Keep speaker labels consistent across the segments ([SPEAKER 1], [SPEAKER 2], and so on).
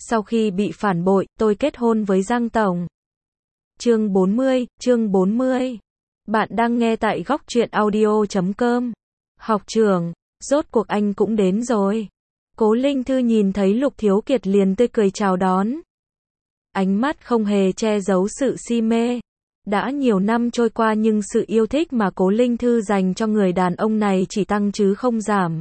[SPEAKER 1] Sau khi bị phản bội, tôi kết hôn với Giang Tổng. Chương 40. Bạn đang nghe tại góc truyện audio.com. Học trưởng, rốt cuộc anh cũng đến rồi. Cố Linh Thư nhìn thấy Lục Thiếu Kiệt liền tươi cười chào đón. Ánh mắt không hề che giấu sự si mê. Đã nhiều năm trôi qua nhưng sự yêu thích mà Cố Linh Thư dành cho người đàn ông này chỉ tăng chứ không giảm.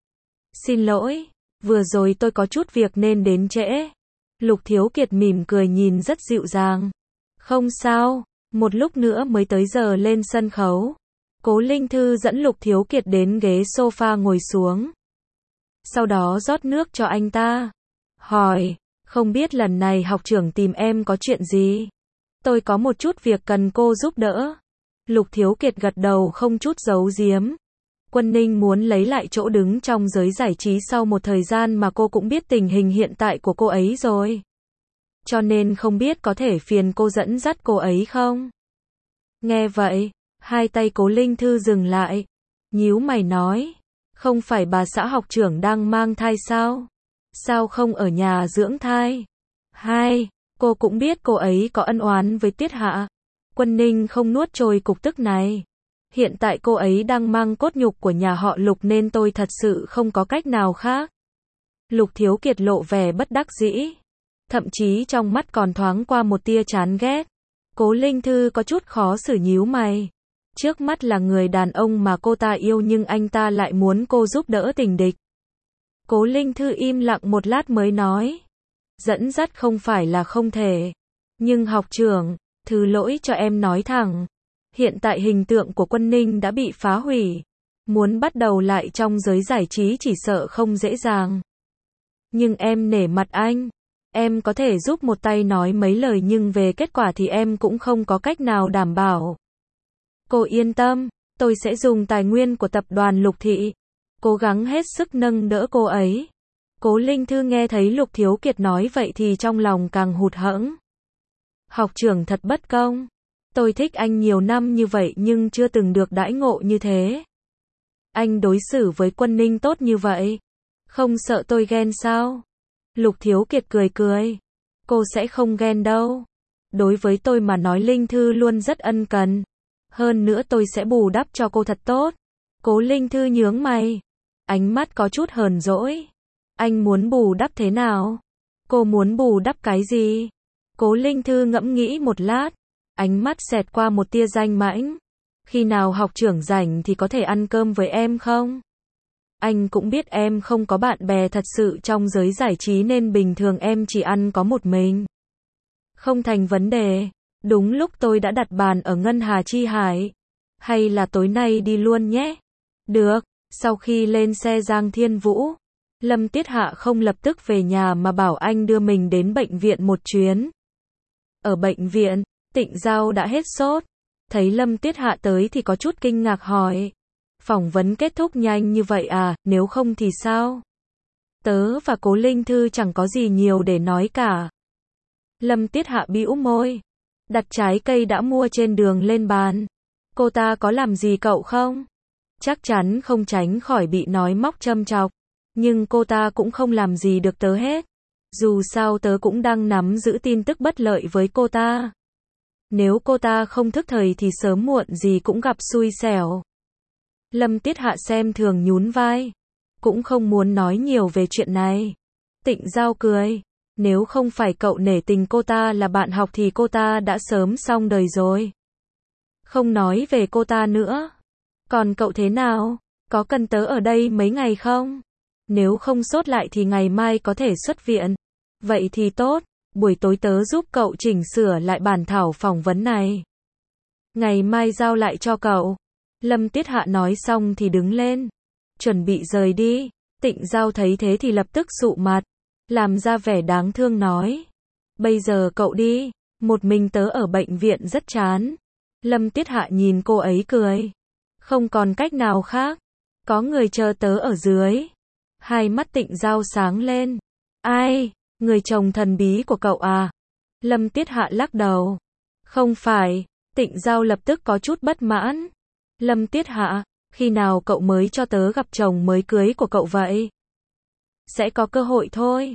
[SPEAKER 1] Xin lỗi, vừa rồi tôi có chút việc nên đến trễ. Lục Thiếu Kiệt mỉm cười nhìn rất dịu dàng. Không sao, một lúc nữa mới tới giờ lên sân khấu. Cố Linh Thư dẫn Lục Thiếu Kiệt đến ghế sofa ngồi xuống. Sau đó rót nước cho anh ta. Hỏi, không biết lần này học trưởng tìm em có chuyện gì? Tôi có một chút việc cần cô giúp đỡ. Lục Thiếu Kiệt gật đầu không chút giấu giếm. Quân Ninh muốn lấy lại chỗ đứng trong giới giải trí sau một thời gian mà cô cũng biết tình hình hiện tại của cô ấy rồi. Cho nên không biết có thể phiền cô dẫn dắt cô ấy không? Nghe vậy, hai tay Cố Linh Thư dừng lại. Nhíu mày nói, không phải bà xã học trưởng đang mang thai sao? Sao không ở nhà dưỡng thai? Cô cũng biết cô ấy có ân oán với Tiết Hạ. Quân Ninh không nuốt trôi cục tức này. Hiện tại cô ấy đang mang cốt nhục của nhà họ Lục nên tôi thật sự không có cách nào khác. Lục Thiếu Kiệt lộ vẻ bất đắc dĩ. Thậm chí trong mắt còn thoáng qua một tia chán ghét. Cố Linh Thư có chút khó xử nhíu mày. Trước mắt là người đàn ông mà cô ta yêu nhưng anh ta lại muốn cô giúp đỡ tình địch. Cố Linh Thư im lặng một lát mới nói. Dẫn dắt không phải là không thể. Nhưng học trưởng, thứ lỗi cho em nói thẳng. Hiện tại hình tượng của Quân Ninh đã bị phá hủy. Muốn bắt đầu lại trong giới giải trí chỉ sợ không dễ dàng. Nhưng em nể mặt anh. Em có thể giúp một tay nói mấy lời nhưng về kết quả thì em cũng không có cách nào đảm bảo. Cô yên tâm, tôi sẽ dùng tài nguyên của tập đoàn Lục Thị. Cố gắng hết sức nâng đỡ cô ấy. Cố Linh Thư nghe thấy Lục Thiếu Kiệt nói vậy thì trong lòng càng hụt hẫng. Học trưởng thật bất công. Tôi thích anh nhiều năm như vậy nhưng chưa từng được đãi ngộ như thế. Anh đối xử với Quân Ninh tốt như vậy. Không sợ tôi ghen sao? Lục Thiếu Kiệt cười cười. Cô sẽ không ghen đâu. Đối với tôi mà nói Linh Thư luôn rất ân cần. Hơn nữa tôi sẽ bù đắp cho cô thật tốt. Cố Linh Thư nhướng mày. Ánh mắt có chút hờn dỗi. Anh muốn bù đắp thế nào? Cô muốn bù đắp cái gì? Cố Linh Thư ngẫm nghĩ một lát. Ánh mắt xẹt qua một tia danh mãnh. Khi nào học trưởng rảnh thì có thể ăn cơm với em không? Anh cũng biết em không có bạn bè thật sự trong giới giải trí nên bình thường em chỉ ăn có một mình. Không thành vấn đề. Đúng lúc tôi đã đặt bàn ở Ngân Hà Chi Hải. Hay là tối nay đi luôn nhé? Được. Sau khi lên xe Giang Thiên Vũ, Lâm Tiết Hạ không lập tức về nhà mà bảo anh đưa mình đến bệnh viện một chuyến. Ở bệnh viện, Tịnh Giao đã hết sốt. Thấy Lâm Tiết Hạ tới thì có chút kinh ngạc hỏi. Phỏng vấn kết thúc nhanh như vậy à, nếu không thì sao? Tớ và Cố Linh Thư chẳng có gì nhiều để nói cả. Lâm Tiết Hạ bĩu môi. Đặt trái cây đã mua trên đường lên bàn. Cô ta có làm gì cậu không? Chắc chắn không tránh khỏi bị nói móc châm chọc. Nhưng cô ta cũng không làm gì được tớ hết. Dù sao tớ cũng đang nắm giữ tin tức bất lợi với cô ta. Nếu cô ta không thức thời thì sớm muộn gì cũng gặp xui xẻo. Lâm Tiết Hạ xem thường nhún vai. Cũng không muốn nói nhiều về chuyện này. Tịnh Giao cười. Nếu không phải cậu nể tình cô ta là bạn học thì cô ta đã sớm xong đời rồi. Không nói về cô ta nữa. Còn cậu thế nào? Có cần tớ ở đây mấy ngày không? Nếu không sốt lại thì ngày mai có thể xuất viện. Vậy thì tốt. Buổi tối tớ giúp cậu chỉnh sửa lại bản thảo phỏng vấn này. Ngày mai giao lại cho cậu. Lâm Tiết Hạ nói xong thì đứng lên. Chuẩn bị rời đi. Tịnh Giao thấy thế thì lập tức sụ mặt. Làm ra vẻ đáng thương nói. Bây giờ cậu đi. Một mình tớ ở bệnh viện rất chán. Lâm Tiết Hạ nhìn cô ấy cười. Không còn cách nào khác. Có người chờ tớ ở dưới. Hai mắt Tịnh Giao sáng lên. Ai? Người chồng thần bí của cậu à? Lâm Tiết Hạ lắc đầu. Không phải. Tịnh Giao lập tức có chút bất mãn. Lâm Tiết Hạ, khi nào cậu mới cho tớ gặp chồng mới cưới của cậu vậy? Sẽ có cơ hội thôi.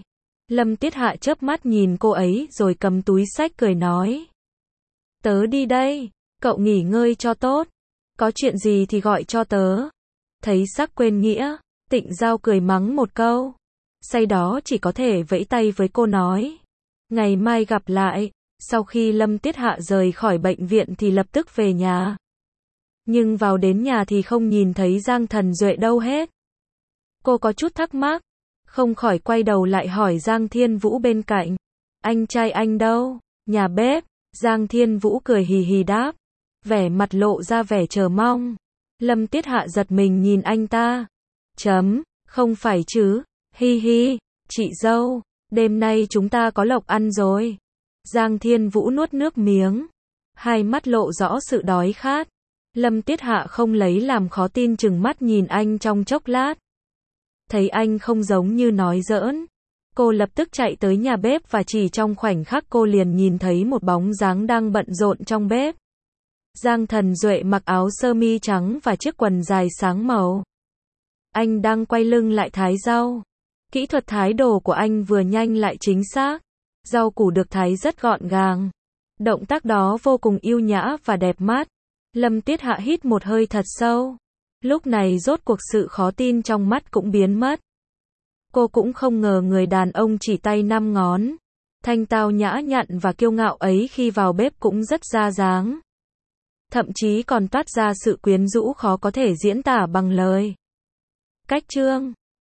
[SPEAKER 1] Lâm Tiết Hạ chớp mắt nhìn cô ấy rồi cầm túi xách cười nói. Tớ đi đây, cậu nghỉ ngơi cho tốt. Có chuyện gì thì gọi cho tớ. Thấy sắc quên nghĩa, Tịnh Giao cười mắng một câu. Sau đó chỉ có thể vẫy tay với cô nói. Ngày mai gặp lại. Sau khi Lâm Tiết Hạ rời khỏi bệnh viện thì lập tức về nhà. Nhưng vào đến nhà thì không nhìn thấy Giang Thần Duệ đâu hết. Cô có chút thắc mắc, không khỏi quay đầu lại hỏi Giang Thiên Vũ bên cạnh. Anh trai anh đâu? Nhà bếp. Giang Thiên Vũ cười hì hì đáp. Vẻ mặt lộ ra vẻ chờ mong. Lâm Tiết Hạ giật mình nhìn anh ta. Không phải chứ. Hi hi, chị dâu, đêm nay chúng ta có lộc ăn rồi. Giang Thiên Vũ nuốt nước miếng. Hai mắt lộ rõ sự đói khát. Lâm Tiết Hạ không lấy làm khó tin chừng mắt nhìn anh trong chốc lát. Thấy anh không giống như nói giỡn. Cô lập tức chạy tới nhà bếp và chỉ trong khoảnh khắc cô liền nhìn thấy một bóng dáng đang bận rộn trong bếp. Giang Thần Duệ mặc áo sơ mi trắng và chiếc quần dài sáng màu. Anh đang quay lưng lại thái rau. Kỹ thuật thái đồ của anh vừa nhanh lại chính xác. Rau củ được thái rất gọn gàng. Động tác đó vô cùng yêu nhã và đẹp mắt. Lâm Tiết Hạ hít một hơi thật sâu. Lúc này rốt cuộc sự khó tin trong mắt cũng biến mất. Cô cũng không ngờ người đàn ông chỉ tay 5 ngón. Thanh tao nhã nhặn và kiêu ngạo ấy khi vào bếp cũng rất ra dáng. Thậm chí còn toát ra sự quyến rũ khó có thể diễn tả bằng lời. Cách chương